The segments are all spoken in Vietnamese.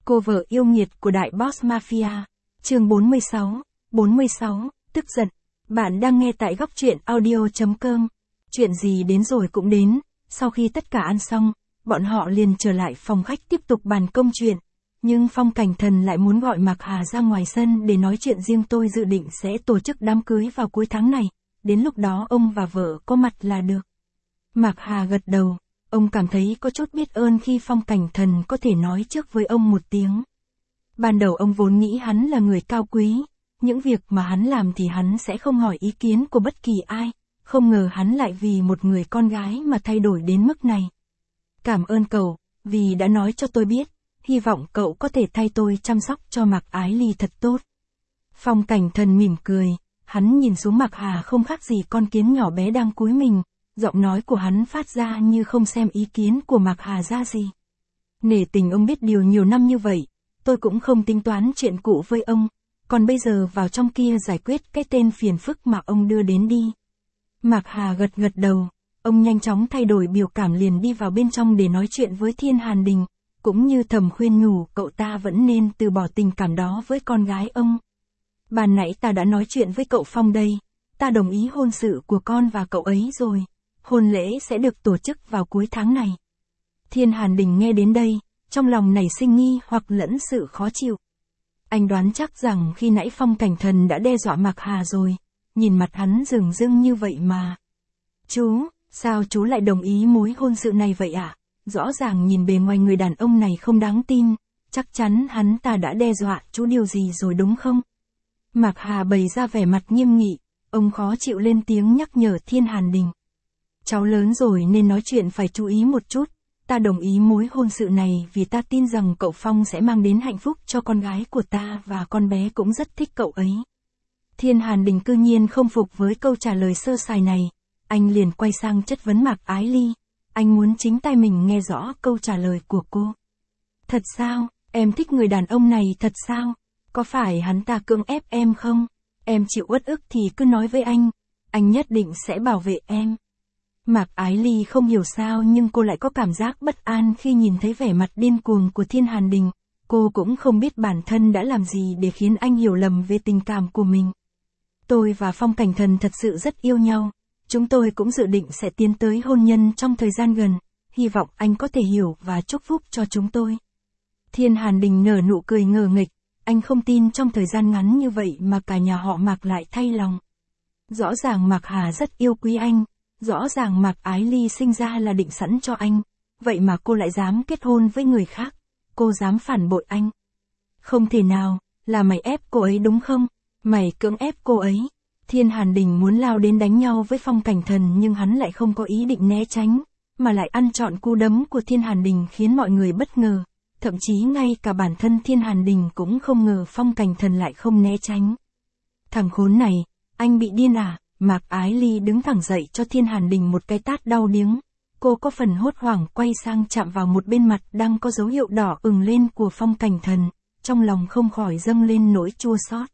Cô vợ yêu nghiệt của đại boss mafia. Chương 46, tức giận. Bạn đang nghe tại góc truyện audio.com. Chuyện gì đến rồi cũng đến, sau khi tất cả ăn xong, bọn họ liền trở lại phòng khách tiếp tục bàn công chuyện. Nhưng Phong Cảnh Thần lại muốn gọi Mạc Hà ra ngoài sân để nói chuyện riêng. Tôi dự định sẽ tổ chức đám cưới vào cuối tháng này, đến lúc đó ông và vợ có mặt là được. Mạc Hà gật đầu, ông cảm thấy có chút biết ơn khi Phong Cảnh Thần có thể nói trước với ông một tiếng. Ban đầu ông vốn nghĩ hắn là người cao quý, những việc mà hắn làm thì hắn sẽ không hỏi ý kiến của bất kỳ ai, không ngờ hắn lại vì một người con gái mà thay đổi đến mức này. Cảm ơn cậu, vì đã nói cho tôi biết, hy vọng cậu có thể thay tôi chăm sóc cho Mạc Ái Ly thật tốt. Phong Cảnh Thần mỉm cười, hắn nhìn xuống Mạc Hà không khác gì con kiến nhỏ bé đang cúi mình, giọng nói của hắn phát ra như không xem ý kiến của Mạc Hà ra gì. Nể tình ông biết điều nhiều năm như vậy, tôi cũng không tính toán chuyện cũ với ông, còn bây giờ vào trong kia giải quyết cái tên phiền phức mà ông đưa đến đi. Mạc Hà gật đầu, ông nhanh chóng thay đổi biểu cảm liền đi vào bên trong để nói chuyện với Thiên Hàn Đình, cũng như thầm khuyên nhủ cậu ta vẫn nên từ bỏ tình cảm đó với con gái ông. Ban nãy ta đã nói chuyện với cậu Phong đây, ta đồng ý hôn sự của con và cậu ấy rồi, hôn lễ sẽ được tổ chức vào cuối tháng này. Thiên Hàn Đình nghe đến đây, trong lòng nảy sinh nghi hoặc lẫn sự khó chịu. Anh đoán chắc rằng khi nãy Phong Cảnh Thần đã đe dọa Mạc Hà rồi, nhìn mặt hắn rừng rưng như vậy mà. Chú, sao chú lại đồng ý mối hôn sự này vậy ạ? Rõ ràng nhìn bề ngoài người đàn ông này không đáng tin, chắc chắn hắn ta đã đe dọa chú điều gì rồi đúng không? Mạc Hà bày ra vẻ mặt nghiêm nghị, ông khó chịu lên tiếng nhắc nhở Thiên Hàn Đình. Cháu lớn rồi nên nói chuyện phải chú ý một chút, ta đồng ý mối hôn sự này vì ta tin rằng cậu Phong sẽ mang đến hạnh phúc cho con gái của ta và con bé cũng rất thích cậu ấy. Thiên Hàn Đình cư nhiên không phục với câu trả lời sơ sài này, anh liền quay sang chất vấn Mạc Ái Ly, anh muốn chính tai mình nghe rõ câu trả lời của cô. Thật sao, em thích người đàn ông này thật sao? Có phải hắn ta cưỡng ép em không? Em chịu uất ức thì cứ nói với anh nhất định sẽ bảo vệ em. Mạc Ái Ly không hiểu sao nhưng cô lại có cảm giác bất an khi nhìn thấy vẻ mặt điên cuồng của Thiên Hàn Đình, cô cũng không biết bản thân đã làm gì để khiến anh hiểu lầm về tình cảm của mình. Tôi và Phong Cảnh Thần thật sự rất yêu nhau, chúng tôi cũng dự định sẽ tiến tới hôn nhân trong thời gian gần, hy vọng anh có thể hiểu và chúc phúc cho chúng tôi. Thiên Hàn Đình nở nụ cười ngờ nghịch, anh không tin trong thời gian ngắn như vậy mà cả nhà họ Mạc lại thay lòng. Rõ ràng Mạc Hà rất yêu quý anh, rõ ràng Mạc Ái Ly sinh ra là định sẵn cho anh, vậy mà cô lại dám kết hôn với người khác, cô dám phản bội anh. Không thể nào, là mày ép cô ấy đúng không? Mày cưỡng ép cô ấy. Thiên Hàn Đình muốn lao đến đánh nhau với Phong Cảnh Thần nhưng hắn lại không có ý định né tránh, mà lại ăn trọn cú đấm của Thiên Hàn Đình khiến mọi người bất ngờ, thậm chí ngay cả bản thân Thiên Hàn Đình cũng không ngờ Phong Cảnh Thần lại không né tránh. Thằng khốn này, anh bị điên à? Mạc Ái Ly đứng thẳng dậy cho Thiên Hàn Đình một cái tát đau điếng, cô có phần hốt hoảng quay sang chạm vào một bên mặt đang có dấu hiệu đỏ ửng lên của Phong Cảnh Thần, trong lòng không khỏi dâng lên nỗi chua xót.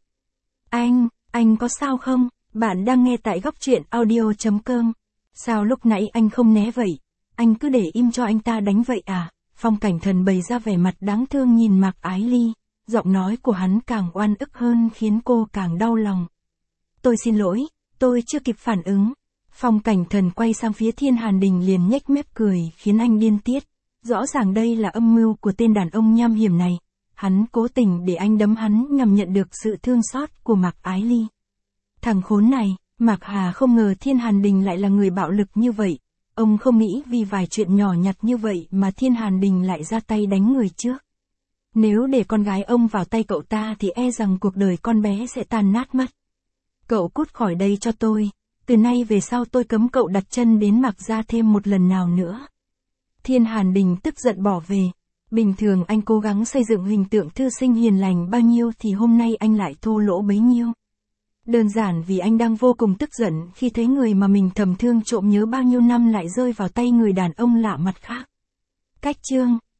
Anh có sao không? Bạn đang nghe tại góc truyện audio.com. Sao lúc nãy anh không né vậy? Anh cứ để im cho anh ta đánh vậy à? Phong Cảnh Thần bày ra vẻ mặt đáng thương nhìn Mạc Ái Ly, giọng nói của hắn càng oan ức hơn khiến cô càng đau lòng. Tôi xin lỗi, tôi chưa kịp phản ứng. Phong Cảnh Thần quay sang phía Thiên Hàn Đình liền nhếch mép cười khiến anh điên tiết. Rõ ràng đây là âm mưu của tên đàn ông nham hiểm này. Hắn cố tình để anh đấm hắn nhằm nhận được sự thương xót của Mạc Ái Ly. Thằng khốn này, Mạc Hà không ngờ Thiên Hàn Đình lại là người bạo lực như vậy. Ông không nghĩ vì vài chuyện nhỏ nhặt như vậy mà Thiên Hàn Đình lại ra tay đánh người trước. Nếu để con gái ông vào tay cậu ta thì e rằng cuộc đời con bé sẽ tan nát mất. Cậu cút khỏi đây cho tôi, từ nay về sau tôi cấm cậu đặt chân đến Mạc gia thêm một lần nào nữa. Thiên Hàn Đình tức giận bỏ về. Bình thường anh cố gắng xây dựng hình tượng thư sinh hiền lành bao nhiêu thì hôm nay anh lại thô lỗ bấy nhiêu. Đơn giản vì anh đang vô cùng tức giận khi thấy người mà mình thầm thương trộm nhớ bao nhiêu năm lại rơi vào tay người đàn ông lạ mặt khác. Cách chương